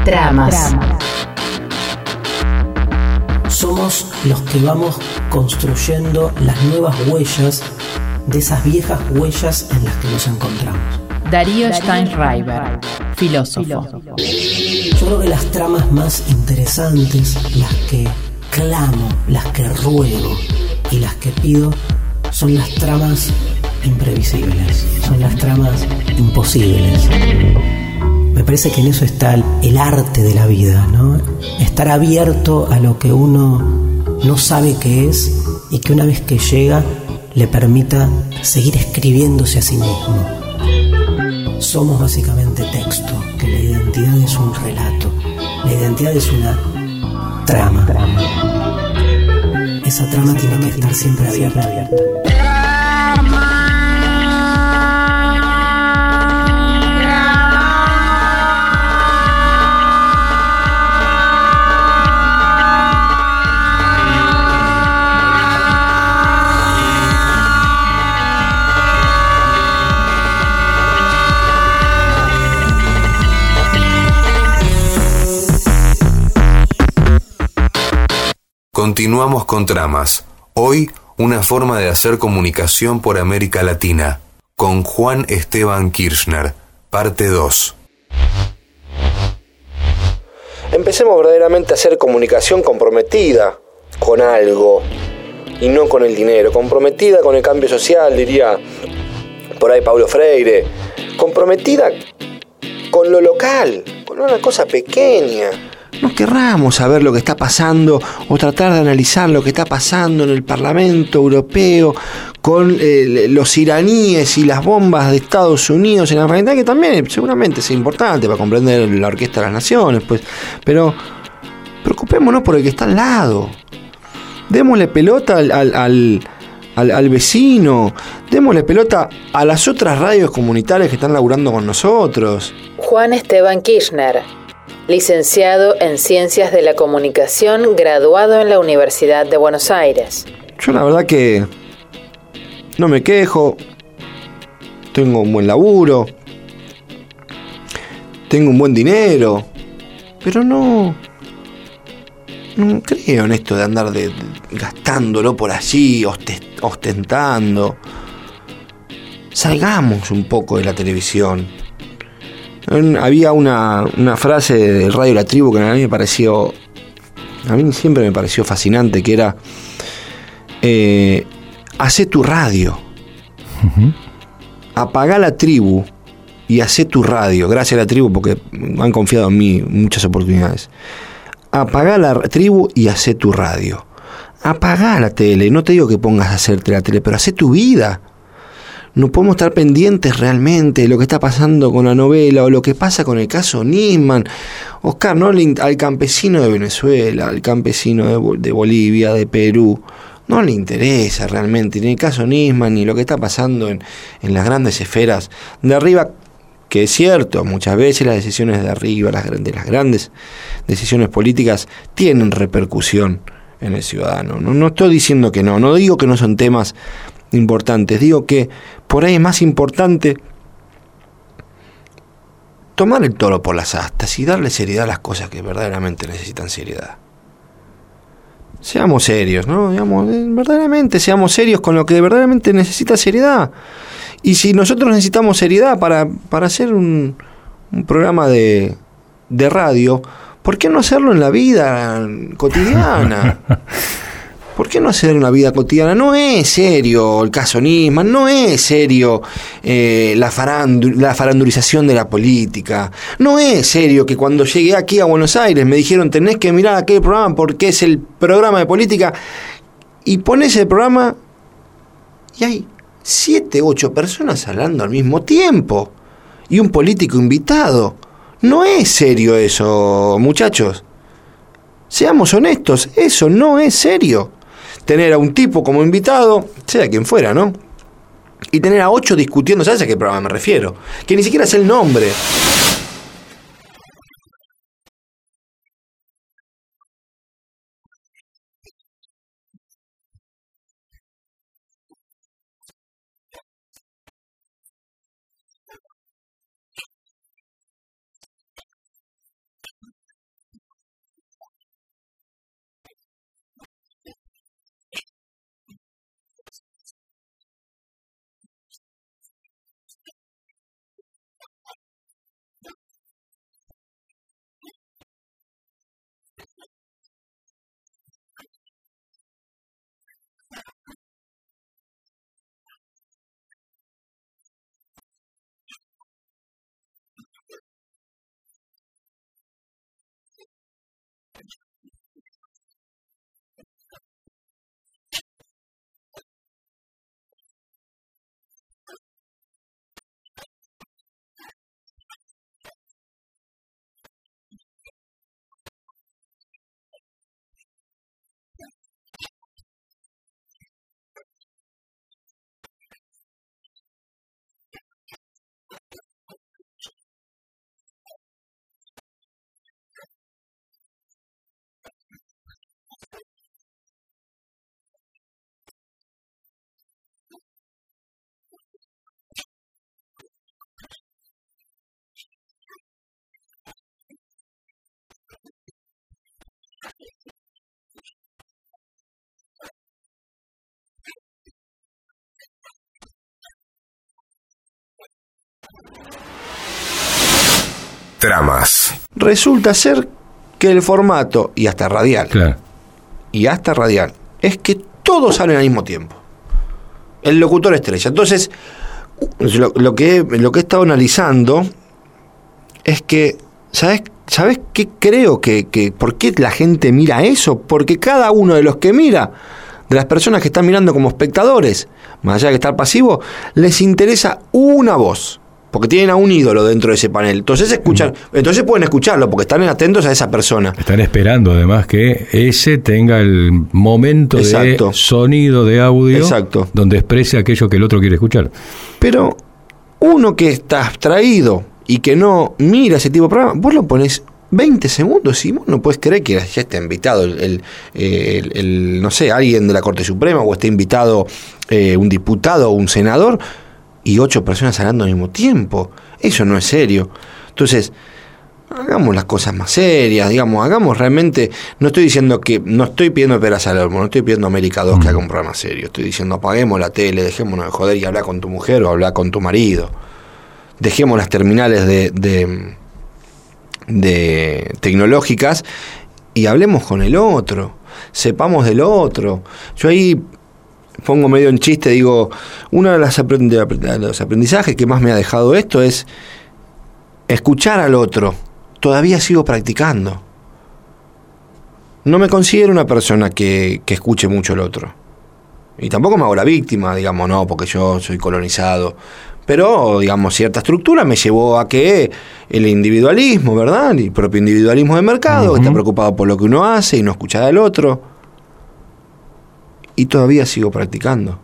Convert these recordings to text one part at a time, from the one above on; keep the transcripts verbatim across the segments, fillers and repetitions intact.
Tramas. Somos los que vamos construyendo las nuevas huellas de esas viejas huellas en las que nos encontramos. Darío Steinreiber, filósofo. Yo creo que las tramas más interesantes, las que clamo, las que ruego y las que pido, son las tramas imprevisibles, son las tramas imposibles. Me parece que en eso está el, el arte de la vida, ¿no? Estar abierto a lo que uno no sabe qué es y que una vez que llega le permita seguir escribiéndose a sí mismo. Somos básicamente texto, que la identidad es un relato, la identidad es una trama. Esa trama tiene que estar siempre abierta. Continuamos con Tramas. Hoy, una forma de hacer comunicación por América Latina. Con Juan Esteban Kirchner. Parte dos. Empecemos verdaderamente a hacer comunicación comprometida con algo y no con el dinero. Comprometida con el cambio social, diría por ahí Paulo Freire. Comprometida con lo local, con una cosa pequeña. No querramos saber lo que está pasando o tratar de analizar lo que está pasando en el Parlamento Europeo con eh, los iraníes y las bombas de Estados Unidos en Afganistán, que también seguramente es importante para comprender la Orquesta de las Naciones, pues, pero preocupémonos por el que está al lado. Démosle pelota al, al, al, al, al vecino, démosle pelota a las otras radios comunitarias que están laburando con nosotros. Juan Esteban Kirchner, licenciado en Ciencias de la Comunicación, graduado en la Universidad de Buenos Aires. Yo la verdad que no me quejo, tengo un buen laburo, tengo un buen dinero, pero no, no creo en esto de andar de, de, gastándolo por allí, ostentando. Salgamos un poco de la televisión. Había una, una frase de Radio La Tribu que a mí me pareció, a mí siempre me pareció fascinante, que era eh, hacé tu radio, uh-huh. Apagá la tribu y hacé tu radio. Gracias a la tribu porque han confiado en mí muchas oportunidades. Apagá la tribu y hacé tu radio. Apagá la tele, no te digo que pongas a hacerte la tele, pero hacé tu vida. No podemos estar pendientes realmente de lo que está pasando con la novela o lo que pasa con el caso Nisman. Oscar, no le, al campesino de Venezuela, al campesino de, de Bolivia, de Perú, no le interesa realmente ni el caso Nisman ni lo que está pasando en, en las grandes esferas de arriba, que es cierto, muchas veces las decisiones de arriba, las, de las grandes decisiones políticas, tienen repercusión en el ciudadano. No, no estoy diciendo que no, no digo que no son temas importantes, digo que por ahí es más importante tomar el toro por las astas y darle seriedad a las cosas que verdaderamente necesitan seriedad. Seamos serios, ¿no? Digamos, verdaderamente seamos serios con lo que verdaderamente necesita seriedad. Y si nosotros necesitamos seriedad para, para hacer un, un programa de, de radio, ¿por qué no hacerlo en la vida cotidiana? ¿Por qué no hacer una vida cotidiana? No es serio el caso Nisman, no es serio eh, la, farandu- la farandurización de la política, no es serio que cuando llegué aquí a Buenos Aires me dijeron tenés que mirar aquel programa porque es el programa de política, y pones el programa y hay siete, ocho personas hablando al mismo tiempo y un político invitado. No es serio eso, muchachos. Seamos honestos, eso no es serio. Tener a un tipo como invitado, sea quien fuera, ¿no? Y tener a ocho discutiendo, ¿sabes a qué programa me refiero? Que ni siquiera sé el nombre. Tramas. Resulta ser que el formato, y hasta radial, Claro. y hasta radial, es que todos hablan al mismo tiempo. El locutor estrella. Entonces, lo, lo, que, lo que he estado analizando es que, ¿sabes, ¿sabes qué creo que, que por qué la gente mira eso? Porque cada uno de los que mira, de las personas que están mirando como espectadores, más allá de estar pasivo, les interesa una voz. Porque tienen a un ídolo dentro de ese panel. Entonces escuchan, mm. entonces pueden escucharlo, porque están atentos a esa persona. Están esperando además que ese tenga el momento Exacto. de sonido, de audio, Exacto. donde exprese aquello que el otro quiere escuchar. Pero uno que está abstraído y que no mira ese tipo de programa, vos lo pones veinte segundos y vos no puedes creer que ya esté invitado el, el, el, el no sé, alguien de la Corte Suprema, o esté invitado eh, un diputado o un senador, y ocho personas hablando al mismo tiempo. Eso no es serio. Entonces, hagamos las cosas más serias, digamos, hagamos realmente, no estoy diciendo que, no estoy pidiendo peras al olmo, no estoy pidiendo a América dos que haga un programa serio, estoy diciendo apaguemos la tele, dejémonos de joder y hablar con tu mujer o hablar con tu marido. Dejemos las terminales de, de, de tecnológicas y hablemos con el otro, sepamos del otro. Yo ahí pongo medio en chiste, digo, uno de los aprendizajes que más me ha dejado esto es escuchar al otro. Todavía sigo practicando. No me considero una persona que, que escuche mucho al otro. Y tampoco me hago la víctima, digamos, no, porque yo soy colonizado. Pero, digamos, cierta estructura me llevó a que el individualismo, ¿verdad? El propio individualismo de mercado, uh-huh. que está preocupado por lo que uno hace y no escuchar al otro. Y todavía sigo practicando.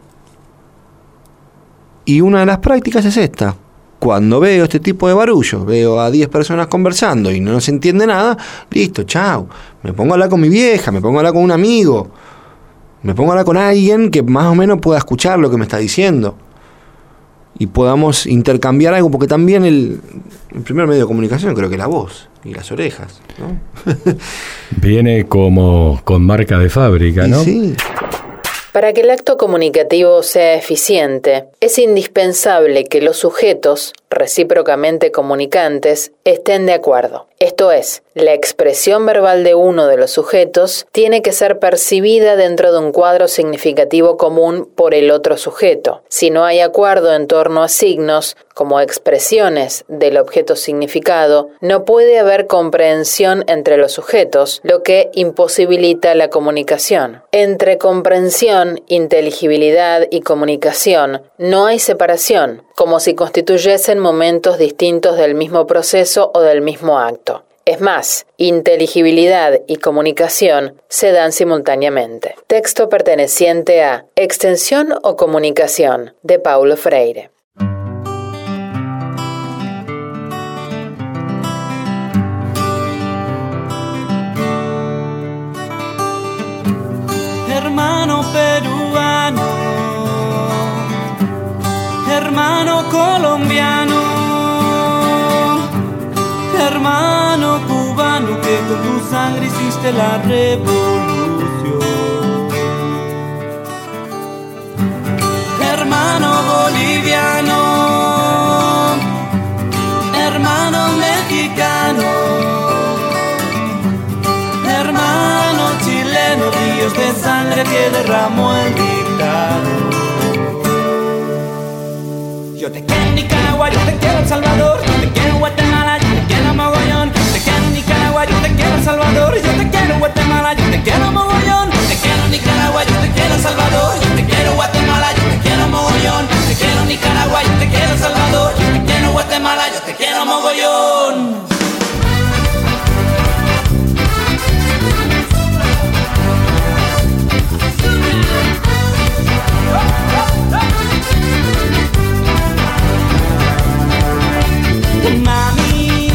Y una de las prácticas es esta. Cuando veo este tipo de barullo, veo a diez personas conversando y no se entiende nada, listo, chao. Me pongo a hablar con mi vieja, me pongo a hablar con un amigo, me pongo a hablar con alguien que más o menos pueda escuchar lo que me está diciendo. Y podamos intercambiar algo, porque también el, el primer medio de comunicación creo que es la voz y las orejas, ¿no? Viene como con marca de fábrica, ¿no? Y sí. Para que el acto comunicativo sea eficiente, es indispensable que los sujetos, recíprocamente comunicantes, estén de acuerdo. Esto es, la expresión verbal de uno de los sujetos tiene que ser percibida dentro de un cuadro significativo común por el otro sujeto. Si no hay acuerdo en torno a signos, como expresiones del objeto significado, no puede haber comprensión entre los sujetos, lo que imposibilita la comunicación. Entre comprensión, inteligibilidad y comunicación no hay separación, como si constituyesen momentos distintos del mismo proceso o del mismo acto. Es más, inteligibilidad y comunicación se dan simultáneamente. Texto perteneciente a Extensión o Comunicación, de Paulo Freire. Hermano peruano, hermano colombiano, hermano cubano, que con tu sangre hiciste la revolución. Hermano boliviano, hermano mexicano, hermano chileno, ríos de sangre que derramó el dictador. Yo te quiero en Nicaragua, yo te quiero en Salvador, yo te quiero en Guatemala, yo te quiero en mogollón. Yo te quiero en Nicaragua, yo te quiero en Salvador, yo te quiero en Guatemala, yo te quiero en mogollón. Yo te quiero en Nicaragua, yo te quiero en Salvador, yo te quiero en Guatemala, yo te quiero en mogollón. Yo te quiero en Nicaragua, yo te quiero en Salvador, yo te quiero en Guatemala, yo te quiero en mogollón. Mami,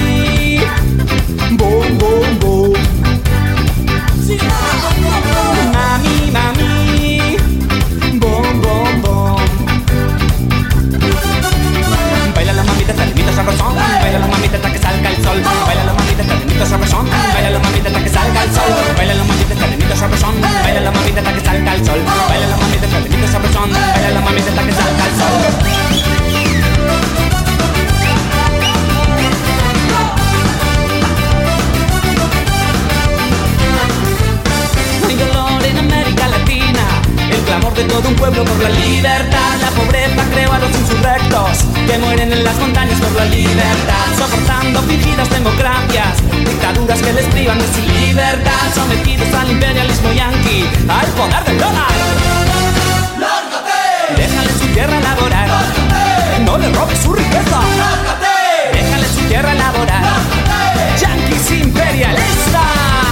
pueblo por la libertad. La pobreza creó a los insurrectos que mueren en las montañas por la libertad, soportando fingidas democracias, dictaduras que les privan de su libertad, sometidos al imperialismo yanqui, al poder del dólar. ¡Lárgate! Déjale su tierra laborar. ¡Lárgate! No le robes su riqueza. ¡Lárgate! Déjale su tierra laborar. ¡Lárgate! Yanquis imperialistas.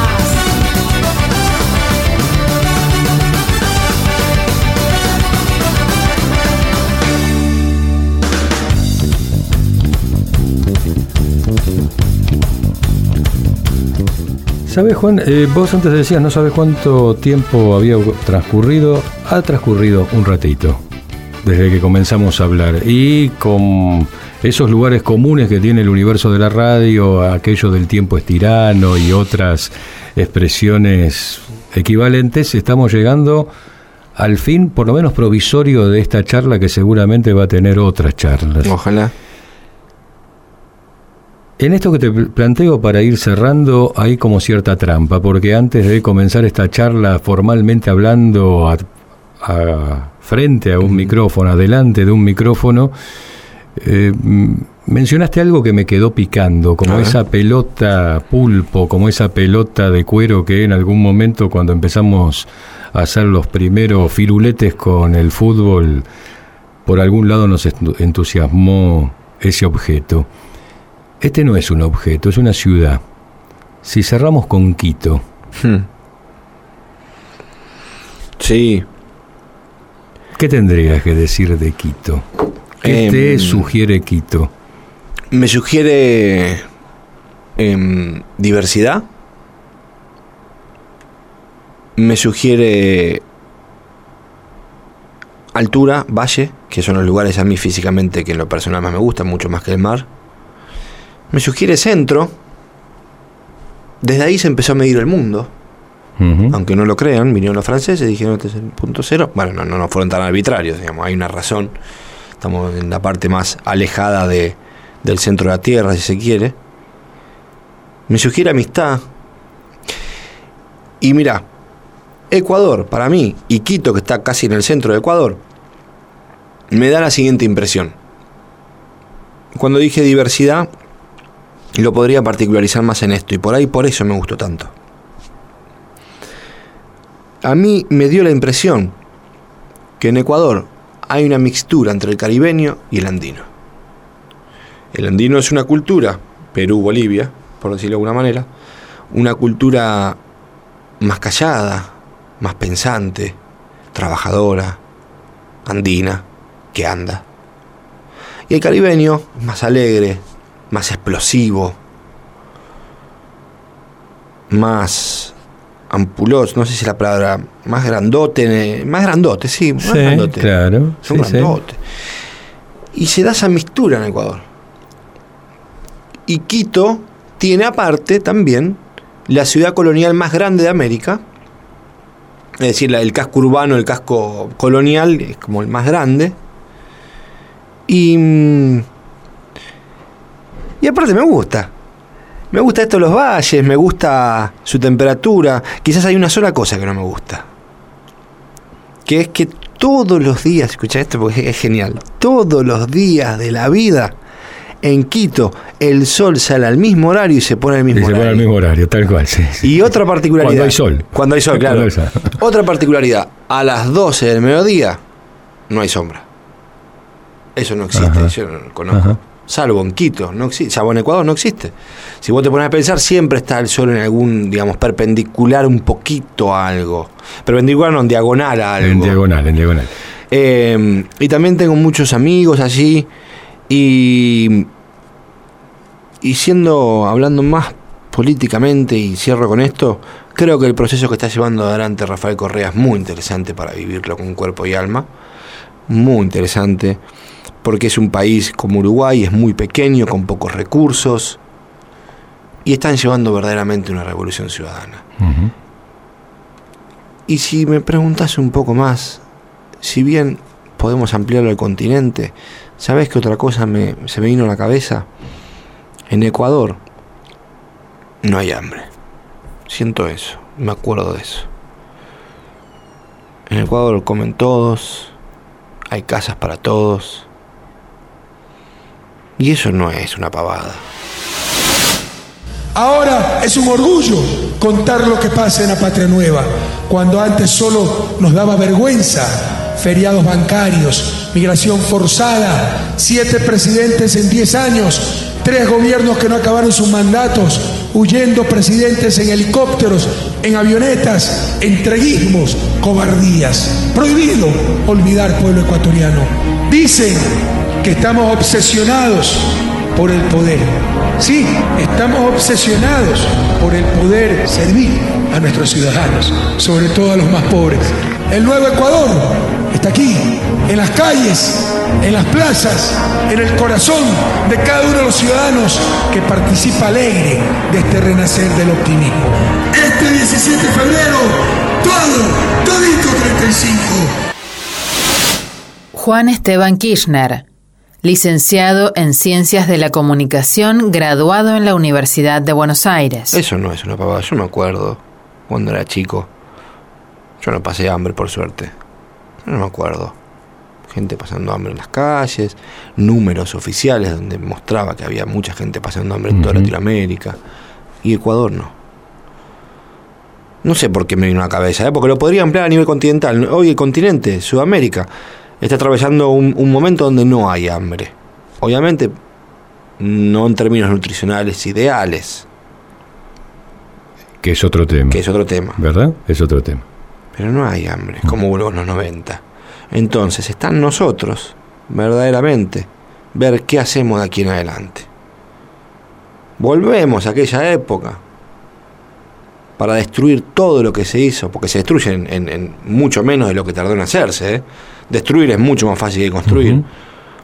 ¿Sabes, Juan? Eh, vos antes decías, no sabes cuánto tiempo había transcurrido. Ha transcurrido un ratito desde que comenzamos a hablar. Y con esos lugares comunes que tiene el universo de la radio, aquello del tiempo es tirano y otras expresiones equivalentes, estamos llegando al fin, por lo menos provisorio, de esta charla, que seguramente va a tener otras charlas. Ojalá. En esto que te planteo para ir cerrando, hay como cierta trampa, porque antes de comenzar esta charla formalmente hablando a, a frente a un mm. micrófono, adelante de un micrófono, eh, mencionaste algo que me quedó picando, como esa pelota pulpo, como esa pelota de cuero que en algún momento, cuando empezamos a hacer los primeros firuletes con el fútbol, por algún lado nos entusiasmó ese objeto. Este no es un objeto, es una ciudad. Si cerramos con Quito. Hmm. Sí. ¿Qué tendrías que decir de Quito? ¿Qué eh, te sugiere Quito? Me sugiere eh, diversidad. Me sugiere altura, valle, que son los lugares a mí físicamente que en lo personal más me gustan, mucho más que el mar. Me sugiere centro. Desde ahí se empezó a medir el mundo. Uh-huh. Aunque no lo crean, vinieron los franceses y dijeron este es el punto cero. Bueno, no, no, no fueron tan arbitrarios, digamos, hay una razón. Estamos en la parte más alejada de, del centro de la Tierra, si se quiere. Me sugiere amistad. Y mira, Ecuador, para mí, y Quito, que está casi en el centro de Ecuador, me da la siguiente impresión. Cuando dije diversidad, lo podría particularizar más en esto, y por ahí por eso me gustó tanto. A mí me dio la impresión que en Ecuador hay una mixtura entre el caribeño y el andino. El andino es una cultura, Perú, Bolivia, por decirlo de alguna manera, una cultura más callada, más pensante, trabajadora, andina, que anda. Y el caribeño, más alegre, más explosivo, más ampuloso, no sé si la palabra, más grandote, más grandote, sí, más sí, grandote. Claro, son sí, grandote. Sí. Y se da esa mixtura en Ecuador. Y Quito tiene aparte también la ciudad colonial más grande de América, es decir, la, el casco urbano, el casco colonial es como el más grande. Y Y aparte me gusta. Me gusta esto de los valles, me gusta su temperatura. Quizás hay una sola cosa que no me gusta. Que es que todos los días, escucha esto porque es genial, todos los días de la vida en Quito el sol sale al mismo horario y se pone al mismo y horario. Se pone al mismo horario, tal cual, sí, sí. Y otra particularidad. Cuando hay sol. Cuando hay sol, claro. Hay sol. Otra particularidad, a las doce del mediodía no hay sombra. Eso no existe, ajá, yo no lo conozco. Ajá. Salvo en Quito, no existe, salvo en Ecuador no existe. Si vos te pones a pensar, siempre está el sol en algún, digamos, perpendicular un poquito a algo. Perpendicular no, en diagonal a algo. En diagonal, en diagonal. Eh, y también tengo muchos amigos allí. Y, y siendo, hablando más políticamente, y cierro con esto, creo que el proceso que está llevando adelante Rafael Correa es muy interesante para vivirlo con cuerpo y alma. Muy interesante. Porque es un país como Uruguay, es muy pequeño, con pocos recursos, y están llevando verdaderamente una revolución ciudadana. Uh-huh. Y si me preguntas un poco más, si bien podemos ampliarlo al continente, ¿sabes qué otra cosa me, se me vino a la cabeza? En Ecuador no hay hambre. Siento eso, me acuerdo de eso. En Ecuador comen todos, hay casas para todos. Y eso no es una pavada. Ahora es un orgullo contar lo que pasa en la Patria Nueva, cuando antes solo nos daba vergüenza. Feriados bancarios, migración forzada, siete presidentes en diez años, tres gobiernos que no acabaron sus mandatos, huyendo presidentes en helicópteros, en avionetas, entreguismos, cobardías. Prohibido olvidar, pueblo ecuatoriano. Dicen que estamos obsesionados por el poder. Sí, estamos obsesionados por el poder servir a nuestros ciudadanos, sobre todo a los más pobres. El nuevo Ecuador está aquí, en las calles, en las plazas, en el corazón de cada uno de los ciudadanos que participa alegre de este renacer del optimismo. Este diecisiete de febrero, todo, todito treinta y cinco. Juan Esteban Kirchner, licenciado en Ciencias de la Comunicación, graduado en la Universidad de Buenos Aires. Eso no es una pavada, yo me acuerdo cuando era chico. Yo no pasé hambre, por suerte. Yo no me acuerdo. Gente pasando hambre en las calles, números oficiales donde mostraba que había mucha gente pasando hambre en toda uh-huh. Latinoamérica. Y Ecuador no. No sé por qué me vino a la cabeza, ¿eh? Porque lo podría emplear a nivel continental. Hoy el continente, Sudamérica, está atravesando un, un momento donde no hay hambre. Obviamente, no en términos nutricionales ideales. Que es otro tema. Que es otro tema. ¿Verdad? Es otro tema. Pero no hay hambre, como hubo en los noventa. Entonces, está en nosotros, verdaderamente, ver qué hacemos de aquí en adelante. Volvemos a aquella época para destruir todo lo que se hizo, porque se destruye en, en, en mucho menos de lo que tardó en hacerse, ¿eh? Destruir es mucho más fácil que construir. Uh-huh.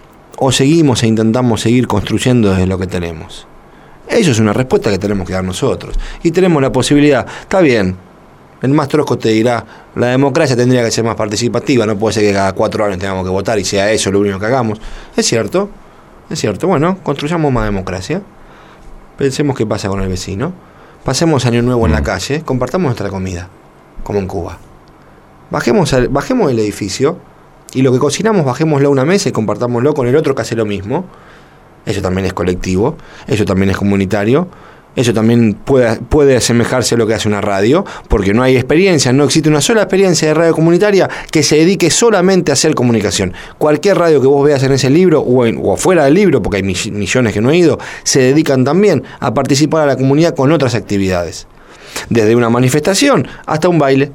O seguimos e intentamos seguir construyendo desde lo que tenemos. Eso es una respuesta que tenemos que dar nosotros. Y tenemos la posibilidad, está bien, el más trosco te dirá, la democracia tendría que ser más participativa, no puede ser que cada cuatro años tengamos que votar y sea eso lo único que hagamos. Es cierto, es cierto, bueno, construyamos más democracia, pensemos qué pasa con el vecino, pasemos año nuevo en la calle, compartamos nuestra comida, como en Cuba. Bajemos, al, bajemos el edificio y lo que cocinamos bajémoslo a una mesa y compartámoslo con el otro que hace lo mismo. Eso también es colectivo, eso también es comunitario. Eso también puede, puede asemejarse a lo que hace una radio, porque no hay experiencia, no existe una sola experiencia de radio comunitaria que se dedique solamente a hacer comunicación. Cualquier radio que vos veas en ese libro o, en, o fuera del libro, porque hay millones que no he ido, se dedican también a participar a la comunidad con otras actividades. Desde una manifestación hasta un baile.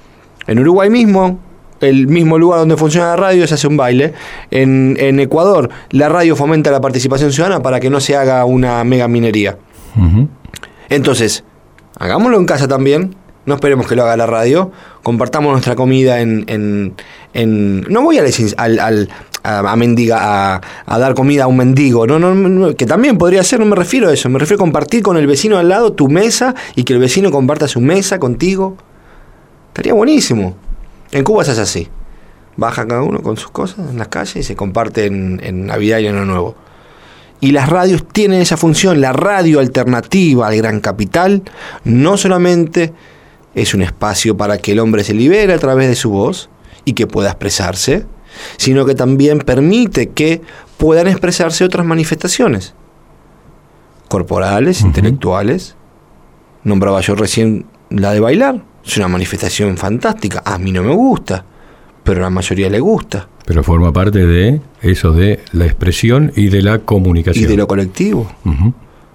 En Uruguay mismo, el mismo lugar donde funciona la radio se hace un baile. En, en Ecuador, la radio fomenta la participación ciudadana para que no se haga una mega minería. Uh-huh. Entonces, hagámoslo en casa también, no esperemos que lo haga la radio, compartamos nuestra comida en... en, en no voy a, al, al, a, a, mendiga, a, a dar comida a un mendigo, no, no, no, que también podría ser, no me refiero a eso, me refiero a compartir con el vecino al lado tu mesa y que el vecino comparta su mesa contigo. Estaría buenísimo. En Cuba se hace así, baja cada uno con sus cosas en las calles y se comparte en, en Navidad y Año Nuevo. Y las radios tienen esa función. La radio alternativa al gran capital no solamente es un espacio para que el hombre se libere a través de su voz y que pueda expresarse, sino que también permite que puedan expresarse otras manifestaciones corporales, uh-huh. intelectuales. Nombraba yo recién la de bailar. Es una manifestación fantástica. A mí no me gusta, pero a la mayoría le gusta. Pero forma parte de eso, de la expresión y de la comunicación. Y de lo colectivo. Uh-huh.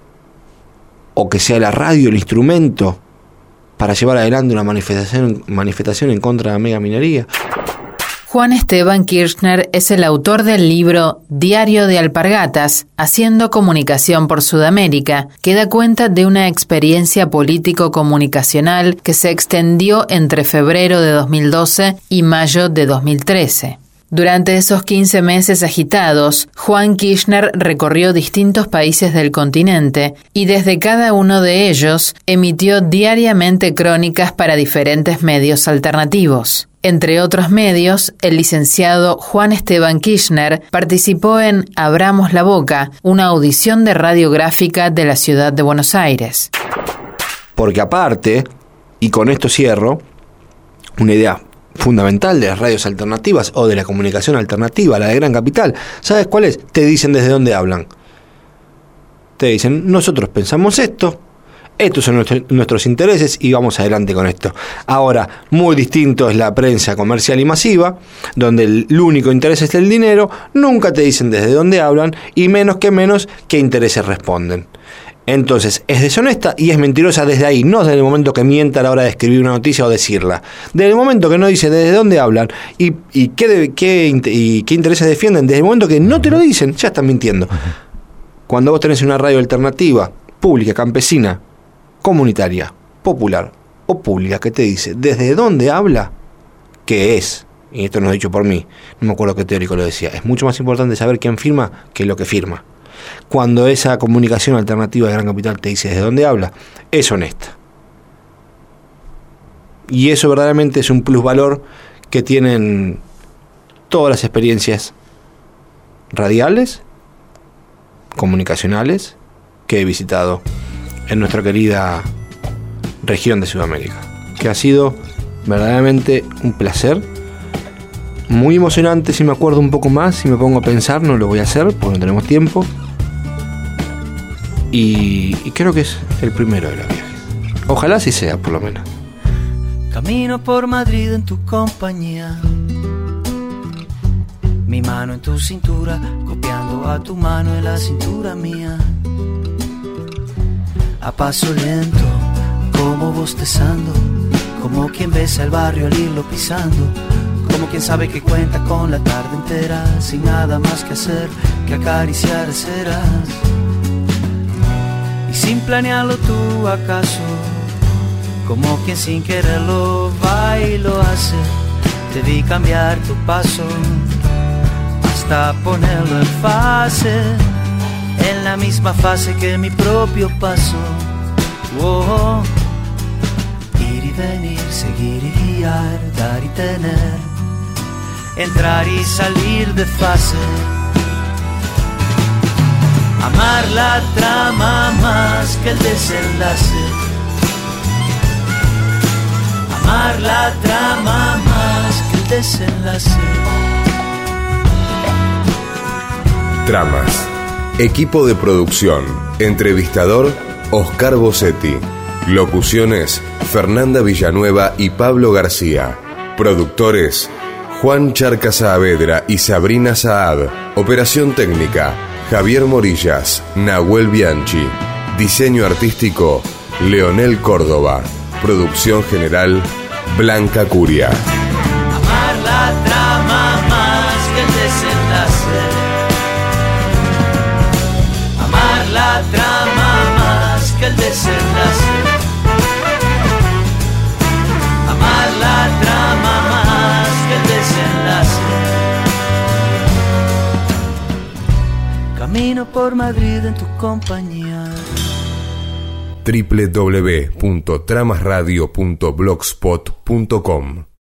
O que sea la radio el instrumento para llevar adelante una manifestación, manifestación en contra de la mega minería. Juan Esteban Kirchner es el autor del libro Diario de Alpargatas, Haciendo Comunicación por Sudamérica, que da cuenta de una experiencia político-comunicacional que se extendió entre febrero de dos mil doce y mayo de dos mil trece. Durante esos quince meses agitados, Juan Kirchner recorrió distintos países del continente y desde cada uno de ellos emitió diariamente crónicas para diferentes medios alternativos. Entre otros medios, el licenciado Juan Esteban Kirchner participó en Abramos la Boca, una audición de radiográfica de la ciudad de Buenos Aires. Porque aparte, y con esto cierro, una idea fundamental de las radios alternativas o de la comunicación alternativa, la de Gran Capital, ¿sabes cuál es? Te dicen desde dónde hablan. Te dicen, nosotros pensamos esto, estos son nuestro, nuestros intereses y vamos adelante con esto. Ahora, muy distinto es la prensa comercial y masiva, donde el, el único interés es el dinero, nunca te dicen desde dónde hablan y menos que menos qué intereses responden. Entonces, es deshonesta y es mentirosa desde ahí, no desde el momento que mienta a la hora de escribir una noticia o decirla. Desde el momento que no dice desde dónde hablan y, y, qué, de, qué, y qué intereses defienden, desde el momento que no te lo dicen, ya están mintiendo. Cuando vos tenés una radio alternativa, pública, campesina, comunitaria, popular o pública que te dice desde dónde habla, qué es, y esto no es dicho por mí, no me acuerdo qué teórico lo decía, es mucho más importante saber quién firma que lo que firma. Cuando esa comunicación alternativa de Gran Capital te dice desde dónde habla, es honesta. Y eso verdaderamente es un plusvalor que tienen todas las experiencias radiales, comunicacionales que he visitado en nuestra querida región de Sudamérica, que ha sido verdaderamente un placer, muy emocionante. Si me acuerdo un poco más, si me pongo a pensar, no lo voy a hacer porque no tenemos tiempo, y, y creo que es el primero de los viajes, ojalá así sea por lo menos. Camino por Madrid en tu compañía, mi mano en tu cintura, copiando a tu mano en la cintura mía. A paso lento, como bostezando, como quien besa el barrio al irlo pisando, como quien sabe que cuenta con la tarde entera, sin nada más que hacer que acariciar ceras. Y sin planearlo tú acaso, como quien sin quererlo va y lo hace, te vi cambiar tu paso hasta ponerlo en fase, en la misma fase que mi propio paso. Oh, ir y venir, seguir y guiar, dar y tener, entrar y salir de fase, amar la trama más que el desenlace, amar la trama más que el desenlace. Tramas. Equipo de producción. Entrevistador, Oscar Bossetti. Locuciones, Fernanda Villanueva y Pablo García. Productores, Juan Charca Saavedra y Sabrina Saad. Operación técnica, Javier Morillas, Nahuel Bianchi. Diseño artístico, Leonel Córdoba. Producción general, Blanca Curia. Amar la trama más que el desenlace, amar la trama más que el desenlace, amar la trama más que el desenlace. Camino por Madrid en tu compañía. doble u doble u doble u punto tramas radio punto blogspot punto com